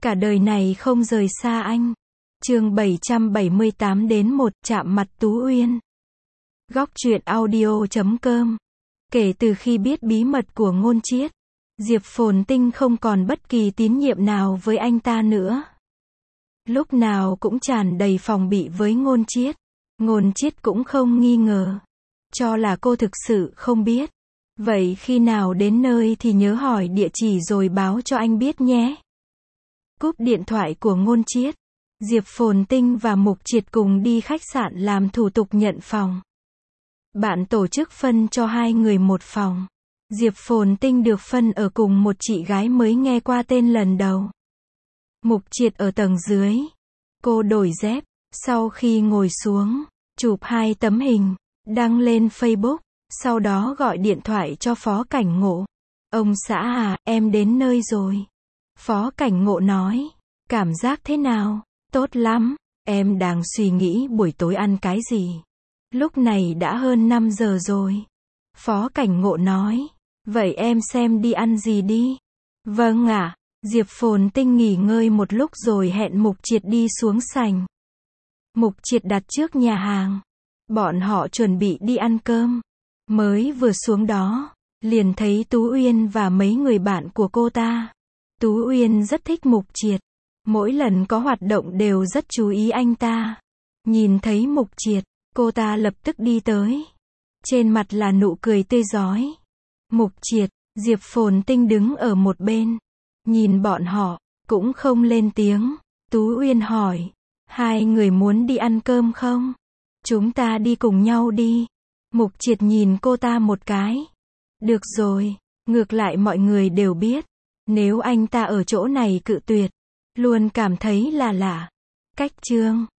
Cả đời này không rời xa anh. Chương 778 đến 1, chạm mặt Tú Uyên. Góc truyện audio.com. Kể từ khi biết bí mật của Ngôn Chiết, Diệp Phồn Tinh không còn bất kỳ tín nhiệm nào với anh ta nữa. Lúc nào cũng tràn đầy phòng bị với Ngôn Chiết. Ngôn Chiết cũng không nghi ngờ, cho là cô thực sự không biết. Vậy khi nào đến nơi thì nhớ hỏi địa chỉ rồi báo cho anh biết nhé. Cúp điện thoại của Ngôn Chiết, Diệp Phồn Tinh và Mục Triệt cùng đi khách sạn làm thủ tục nhận phòng. Bạn tổ chức phân cho hai người một phòng. Diệp Phồn Tinh được phân ở cùng một chị gái mới nghe qua tên lần đầu. Mục Triệt ở tầng dưới. Cô đổi dép, sau khi ngồi xuống, chụp 2 tấm hình, đăng lên Facebook, sau đó gọi điện thoại cho Phó Cảnh Ngộ. Ông xã à, em đến nơi rồi. Phó Cảnh Ngộ nói, cảm giác thế nào? Tốt lắm, em đang suy nghĩ buổi tối ăn cái gì. Lúc này đã hơn 5 giờ rồi. Phó Cảnh Ngộ nói, vậy em xem đi ăn gì đi. Vâng ạ. Diệp Phồn Tinh nghỉ ngơi một lúc rồi hẹn Mục Triệt đi xuống sảnh. Mục Triệt đặt trước nhà hàng. Bọn họ chuẩn bị đi ăn cơm. Mới vừa xuống đó, liền thấy Tú Uyên và mấy người bạn của cô ta. Tú Uyên rất thích Mục Triệt. Mỗi lần có hoạt động đều rất chú ý anh ta. Nhìn thấy Mục Triệt, cô ta lập tức đi tới. Trên mặt là nụ cười tươi rói. Mục Triệt, Diệp Phồn Tinh đứng ở một bên. Nhìn bọn họ, cũng không lên tiếng. Tú Uyên hỏi, hai người muốn đi ăn cơm không? Chúng ta đi cùng nhau đi. Mục Triệt nhìn cô ta một cái. Được rồi, ngược lại mọi người đều biết. Nếu anh ta ở chỗ này cự tuyệt, luôn cảm thấy là lạ. Cách chương